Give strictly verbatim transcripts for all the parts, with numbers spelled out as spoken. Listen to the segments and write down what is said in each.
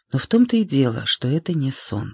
Но в том-то и дело, что это не сон.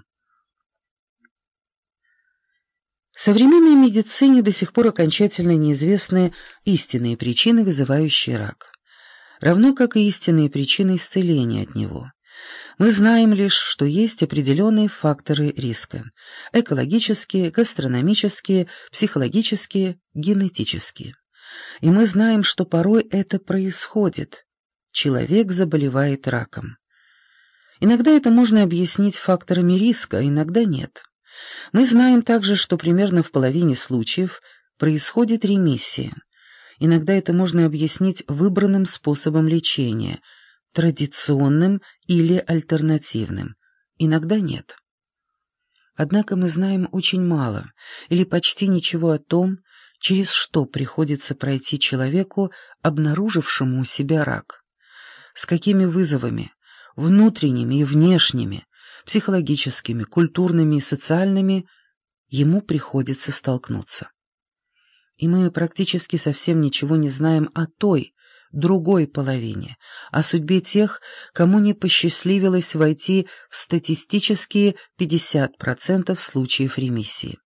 Современной медицине до сих пор окончательно неизвестны истинные причины, вызывающие рак, равно как и истинные причины исцеления от него. Мы знаем лишь, что есть определенные факторы риска – экологические, гастрономические, психологические, генетические. И мы знаем, что порой это происходит. Человек заболевает раком. Иногда это можно объяснить факторами риска, а иногда нет. Мы знаем также, что примерно в половине случаев происходит ремиссия. Иногда это можно объяснить выбранным способом лечения – традиционным или альтернативным, иногда нет. Однако мы знаем очень мало или почти ничего о том, через что приходится пройти человеку, обнаружившему у себя рак, с какими вызовами, внутренними и внешними, психологическими, культурными и социальными, ему приходится столкнуться. И мы практически совсем ничего не знаем о той, другой половине, о судьбе тех, кому не посчастливилось войти в статистические пятьдесят процентов случаев ремиссии.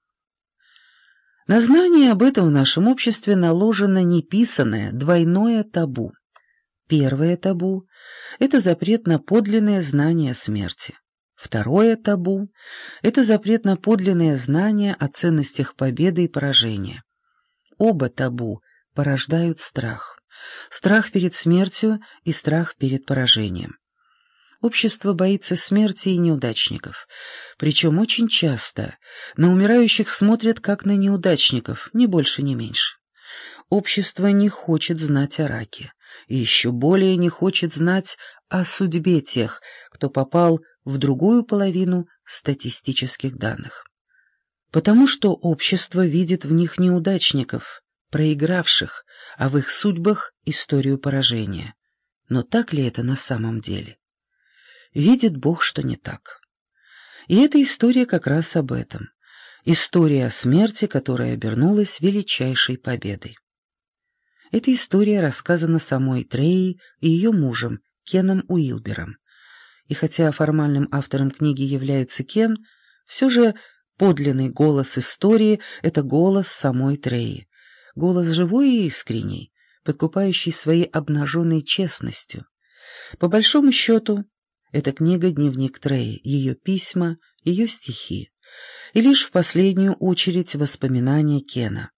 На знание об этом в нашем обществе наложено неписанное двойное табу. Первое табу – это запрет на подлинное знание о смерти. Второе табу – это запрет на подлинное знание о ценностях победы и поражения. Оба табу порождают страх. Страх перед смертью и страх перед поражением. Общество боится смерти и неудачников, причем очень часто на умирающих смотрят как на неудачников, ни больше, ни меньше. Общество не хочет знать о раке, и еще более не хочет знать о судьбе тех, кто попал в другую половину статистических данных. Потому что общество видит в них неудачников, проигравших, а в их судьбах историю поражения. Но так ли это на самом деле? Видит Бог, что не так. И эта история как раз об этом. История о смерти, которая обернулась величайшей победой. Эта история рассказана самой Треей и ее мужем, Кеном Уилбером. И хотя формальным автором книги является Кен, все же подлинный голос истории — это голос самой Треи. Голос живой и искренний, подкупающий своей обнаженной честностью. По большому счету, эта книга — дневник Треи, ее письма, ее стихи, и лишь в последнюю очередь воспоминания Кена.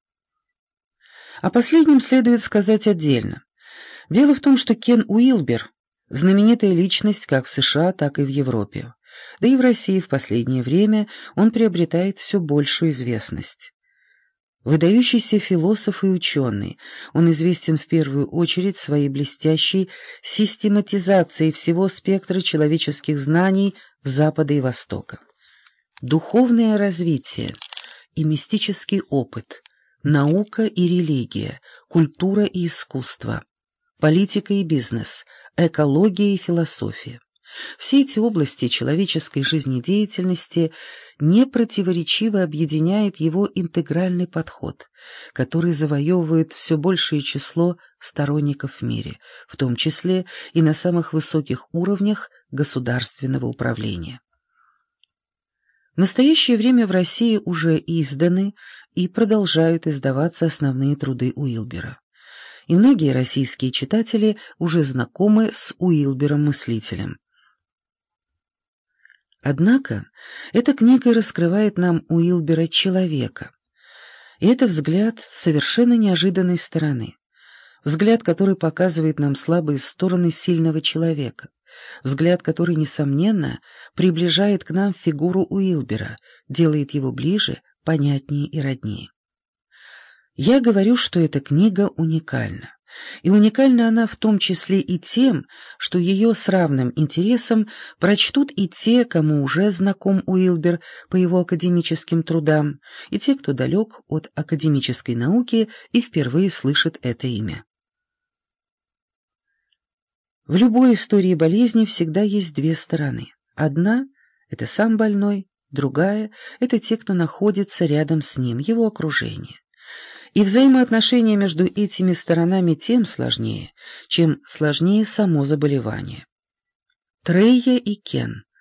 О последнем следует сказать отдельно. Дело в том, что Кен Уилбер — знаменитая личность как в США, так и в Европе. Да и в России в последнее время он приобретает все большую известность. Выдающийся философ и ученый, он известен в первую очередь своей блестящей систематизацией всего спектра человеческих знаний Запада и Востока. Духовное развитие и мистический опыт, наука и религия, культура и искусство, политика и бизнес, экология и философия. Все эти области человеческой жизнедеятельности непротиворечиво объединяет его интегральный подход, который завоевывает все большее число сторонников в мире, в том числе и на самых высоких уровнях государственного управления. В настоящее время в России уже изданы и продолжают издаваться основные труды Уилбера. И многие российские читатели уже знакомы с Уилбером-мыслителем. Однако эта книга раскрывает нам Уилбера человека. И это взгляд совершенно неожиданной стороны. Взгляд, который показывает нам слабые стороны сильного человека. Взгляд, который, несомненно, приближает к нам фигуру Уилбера, делает его ближе, понятнее и роднее. Я говорю, что эта книга уникальна. И уникальна она в том числе и тем, что ее с равным интересом прочтут и те, кому уже знаком Уилбер по его академическим трудам, и те, кто далек от академической науки и впервые слышит это имя. В любой истории болезни всегда есть две стороны. Одна — это сам больной, другая — это те, кто находится рядом с ним, его окружение. И взаимоотношения между этими сторонами тем сложнее, чем сложнее само заболевание. Трейя и Кен.